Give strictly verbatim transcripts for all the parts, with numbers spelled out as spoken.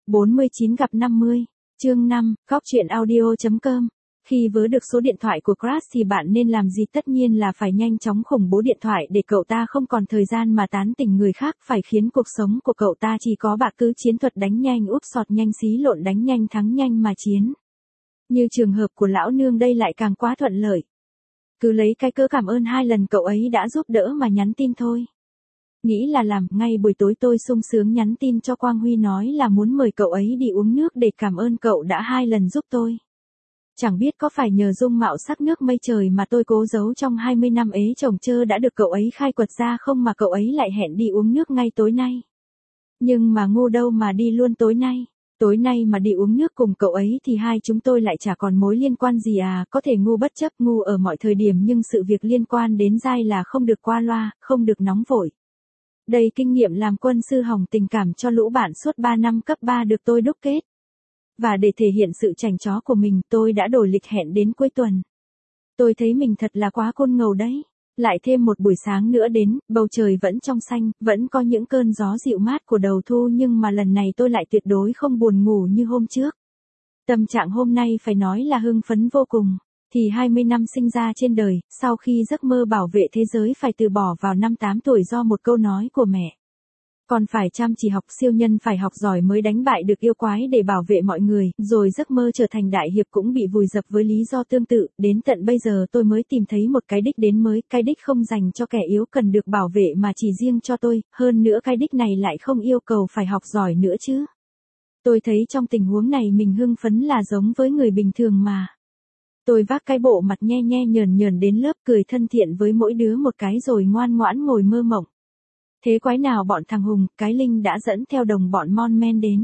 bốn mươi chín gặp năm mươi, chương năm, góc truyện audio.com. Khi vớ được số điện thoại của Crush thì bạn nên làm gì? Tất nhiên là phải nhanh chóng khủng bố điện thoại để cậu ta không còn thời gian mà tán tỉnh người khác, phải khiến cuộc sống của cậu ta chỉ có bạc cứ chiến thuật đánh nhanh úp sọt nhanh xí lộn đánh nhanh thắng nhanh mà chiến. Như trường hợp của lão nương đây lại càng quá thuận lợi. Cứ lấy cái cớ cảm ơn hai lần cậu ấy đã giúp đỡ mà nhắn tin thôi. Nghĩ là làm, ngay buổi tối tôi sung sướng nhắn tin cho Quang Huy nói là muốn mời cậu ấy đi uống nước để cảm ơn cậu đã hai lần giúp tôi. Chẳng biết có phải nhờ dung mạo sắc nước mây trời mà tôi cố giấu trong hai mươi năm ế chồng chơ đã được cậu ấy khai quật ra không mà cậu ấy lại hẹn đi uống nước ngay tối nay. Nhưng mà ngu đâu mà đi luôn tối nay. Tối nay mà đi uống nước cùng cậu ấy thì hai chúng tôi lại chả còn mối liên quan gì à, có thể ngu bất chấp ngu ở mọi thời điểm nhưng sự việc liên quan đến dai là không được qua loa, không được nóng vội. Đây kinh nghiệm làm quân sư hỏng tình cảm cho lũ bạn suốt ba năm cấp ba được tôi đúc kết. Và để thể hiện sự chảnh chó của mình tôi đã đổi lịch hẹn đến cuối tuần. Tôi thấy mình thật là quá côn ngầu đấy. Lại thêm một buổi sáng nữa đến, bầu trời vẫn trong xanh, vẫn có những cơn gió dịu mát của đầu thu nhưng mà lần này tôi lại tuyệt đối không buồn ngủ như hôm trước. Tâm trạng hôm nay phải nói là hưng phấn vô cùng. Thì hai mươi năm sinh ra trên đời, sau khi giấc mơ bảo vệ thế giới phải từ bỏ vào năm tám tuổi do một câu nói của mẹ. Còn phải chăm chỉ học, siêu nhân phải học giỏi mới đánh bại được yêu quái để bảo vệ mọi người, rồi giấc mơ trở thành đại hiệp cũng bị vùi dập với lý do tương tự, đến tận bây giờ tôi mới tìm thấy một cái đích đến mới, cái đích không dành cho kẻ yếu cần được bảo vệ mà chỉ riêng cho tôi, hơn nữa cái đích này lại không yêu cầu phải học giỏi nữa chứ. Tôi thấy trong tình huống này mình hưng phấn là giống với người bình thường mà. Tôi vác cái bộ mặt nhe nhe nhờn nhờn đến lớp cười thân thiện với mỗi đứa một cái rồi ngoan ngoãn ngồi mơ mộng. Thế quái nào bọn thằng Hùng, cái Linh đã dẫn theo đồng bọn Mon Men đến.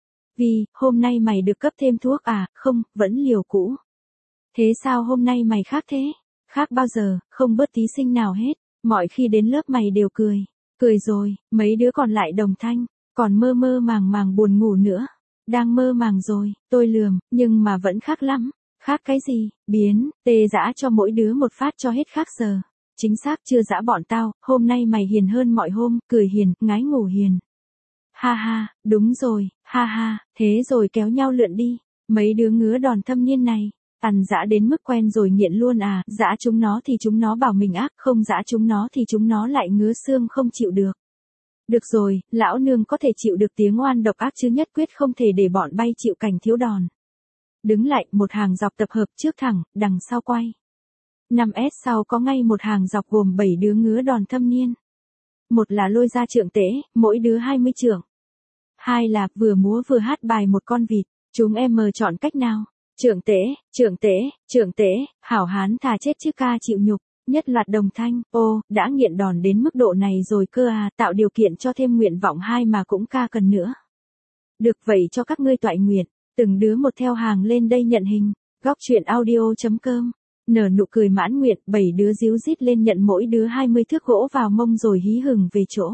Vì, hôm nay mày được cấp thêm thuốc à, không, vẫn liều cũ. Thế sao hôm nay mày khác thế? Khác bao giờ, không bớt tí sinh nào hết, mọi khi đến lớp mày đều cười. Cười rồi, mấy đứa còn lại đồng thanh, còn mơ mơ màng màng buồn ngủ nữa. Đang mơ màng rồi, tôi lườm, nhưng mà vẫn khác lắm. Khác cái gì, biến, tê dã cho mỗi đứa một phát cho hết khác giờ. Chính xác chưa dã bọn tao, hôm nay mày hiền hơn mọi hôm, cười hiền, ngái ngủ hiền. Ha ha, đúng rồi, ha ha, thế rồi kéo nhau lượn đi, mấy đứa ngứa đòn thâm niên này, ăn dã đến mức quen rồi nghiện luôn à, dã chúng nó thì chúng nó bảo mình ác, không dã chúng nó thì chúng nó lại ngứa xương không chịu được. Được rồi, lão nương có thể chịu được tiếng oan độc ác chứ nhất quyết không thể để bọn bay chịu cảnh thiếu đòn. Đứng lại, một hàng dọc tập hợp trước thẳng, đằng sau quay. năm S sau có ngay một hàng dọc gồm bảy đứa ngứa đòn thâm niên. Một là lôi ra trượng tễ, mỗi đứa hai mươi trượng. Hai là vừa múa vừa hát bài một con vịt, chúng em mờ chọn cách nào? Trượng tễ, trượng tễ, trượng tễ, hảo hán thà chết chứ ca chịu nhục, nhất loạt đồng thanh, ô, đã nghiện đòn đến mức độ này rồi cơ à, tạo điều kiện cho thêm nguyện vọng hai mà cũng ca cần nữa. Được vậy cho các ngươi toại nguyện, từng đứa một theo hàng lên đây nhận hình, góc truyện audio.com. Nở nụ cười mãn nguyện, bảy đứa díu dít lên nhận mỗi đứa hai mươi thước gỗ vào mông rồi hí hửng về chỗ.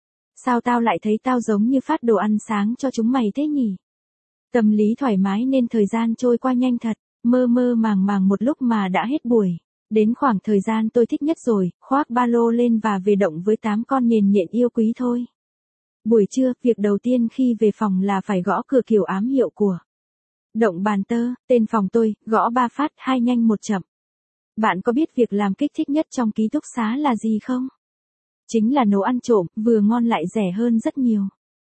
Sao tao lại thấy tao giống như phát đồ ăn sáng cho chúng mày thế nhỉ? Tâm lý thoải mái nên thời gian trôi qua nhanh thật, mơ mơ màng màng một lúc mà đã hết buổi. Đến khoảng thời gian tôi thích nhất rồi, khoác ba lô lên và về động với tám con nhện nhện yêu quý thôi. Buổi trưa, việc đầu tiên khi về phòng là phải gõ cửa kiểu ám hiệu của động bàn tơ, tên phòng tôi, gõ ba phát, hai nhanh một chậm. Bạn có biết việc làm kích thích nhất trong ký túc xá là gì không? Chính là nấu ăn trộm, vừa ngon lại rẻ hơn rất nhiều.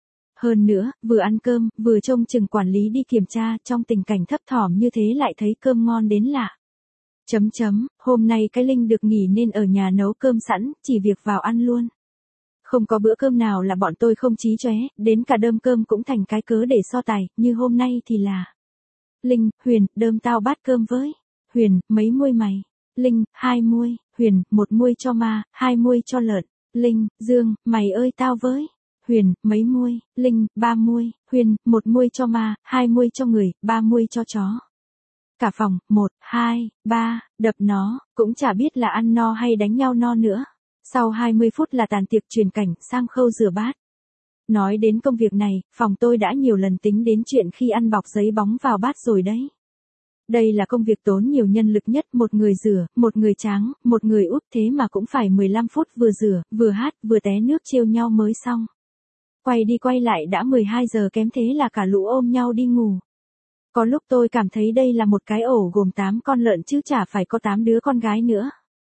Hơn nữa, vừa ăn cơm, vừa trông chừng quản lý đi kiểm tra, trong tình cảnh thấp thỏm như thế lại thấy cơm ngon đến lạ. Chấm chấm, hôm nay cái Linh được nghỉ nên ở nhà nấu cơm sẵn, chỉ việc vào ăn luôn. Không có bữa cơm nào là bọn tôi không chí chóe, đến cả đơm cơm cũng thành cái cớ để so tài, như hôm nay thì là Linh, Huyền, đơm tao bát cơm với. Huyền, mấy muôi mày? Linh, hai muôi. Huyền, một muôi cho ma, hai muôi cho lợn. Linh, Dương, mày ơi tao với. Huyền, mấy muôi? Linh, ba muôi. Huyền, một muôi cho ma, hai muôi cho người, ba muôi cho chó. Cả phòng, một, hai, ba, đập nó, cũng chả biết là ăn no hay đánh nhau no nữa. Sau hai mươi phút là tàn tiệc chuyển cảnh sang khâu rửa bát. Nói đến công việc này, phòng tôi đã nhiều lần tính đến chuyện khi ăn bọc giấy bóng vào bát rồi đấy. Đây là công việc tốn nhiều nhân lực nhất, một người rửa, một người tráng, một người úp thế mà cũng phải mười lăm phút vừa rửa, vừa hát, vừa té nước trêu nhau mới xong. Quay đi quay lại đã mười hai giờ kém thế là cả lũ ôm nhau đi ngủ. Có lúc tôi cảm thấy đây là một cái ổ gồm tám con lợn chứ chả phải có tám đứa con gái nữa.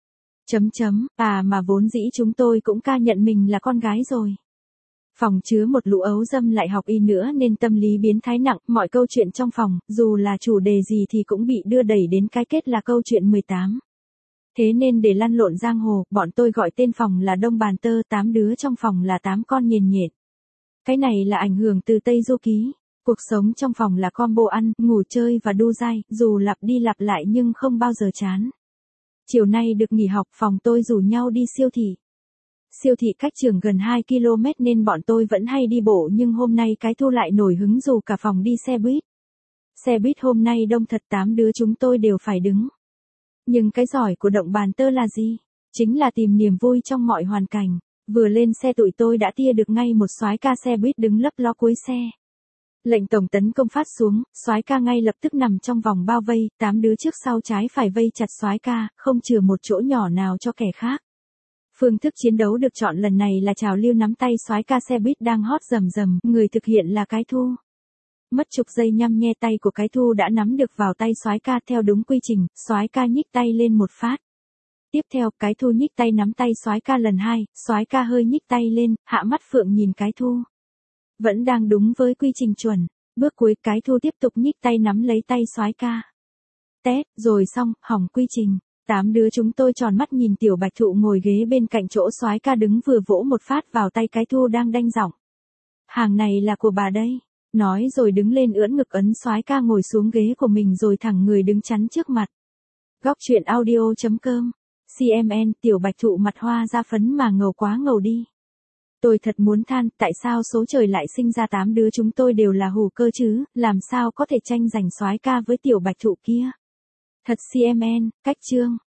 Chấm chấm, à mà vốn dĩ chúng tôi cũng ca nhận mình là con gái rồi. Phòng chứa một lũ ấu dâm lại học y nữa nên tâm lý biến thái nặng, mọi câu chuyện trong phòng, dù là chủ đề gì thì cũng bị đưa đẩy đến cái kết là câu chuyện mười tám. Thế nên để lăn lộn giang hồ, bọn tôi gọi tên phòng là Đông Bàn Tơ, tám đứa trong phòng là tám con nhền nhệt. Cái này là ảnh hưởng từ Tây Du Ký. Cuộc sống trong phòng là combo ăn, ngủ chơi và đu dai, dù lặp đi lặp lại nhưng không bao giờ chán. Chiều nay được nghỉ học, phòng tôi rủ nhau đi siêu thị. Siêu thị cách trường gần hai ki lô mét nên bọn tôi vẫn hay đi bộ, nhưng hôm nay cái Thu lại nổi hứng rủ cả phòng đi xe buýt. Xe buýt hôm nay đông thật, tám đứa chúng tôi đều phải đứng. Nhưng cái giỏi của Động Bàn Tơ là gì? Chính là tìm niềm vui trong mọi hoàn cảnh. Vừa lên xe tụi tôi đã tia được ngay một soái ca xe buýt đứng lấp ló cuối xe. Lệnh tổng tấn công phát xuống, soái ca ngay lập tức nằm trong vòng bao vây, tám đứa trước sau trái phải vây chặt soái ca, không chừa một chỗ nhỏ nào cho kẻ khác. Phương thức chiến đấu được chọn lần này là trào lưu nắm tay soái ca xe buýt đang hot rầm rầm, người thực hiện là cái Thu. Mất chục giây nhăm nhe tay của cái Thu đã nắm được vào tay soái ca theo đúng quy trình, soái ca nhích tay lên một phát. Tiếp theo, cái Thu nhích tay nắm tay soái ca lần hai, soái ca hơi nhích tay lên, hạ mắt phượng nhìn cái Thu. Vẫn đang đúng với quy trình chuẩn. Bước cuối, cái Thu tiếp tục nhích tay nắm lấy tay soái ca. Tét, rồi xong, hỏng quy trình. Tám đứa chúng tôi tròn mắt nhìn Tiểu Bạch Thụ ngồi ghế bên cạnh chỗ soái ca đứng vừa vỗ một phát vào tay cái Thu đang đanh giọng. Hàng này là của bà đây. Nói rồi đứng lên ưỡn ngực ấn soái ca ngồi xuống ghế của mình rồi thẳng người đứng chắn trước mặt. Góc truyện audio chấm com. xê em en, Tiểu Bạch Thụ mặt hoa da phấn mà ngầu quá ngầu đi. Tôi thật muốn than, tại sao số trời lại sinh ra tám đứa chúng tôi đều là hù cơ chứ, làm sao có thể tranh giành soái ca với Tiểu Bạch Thụ kia. Thật xê em en, cách chương.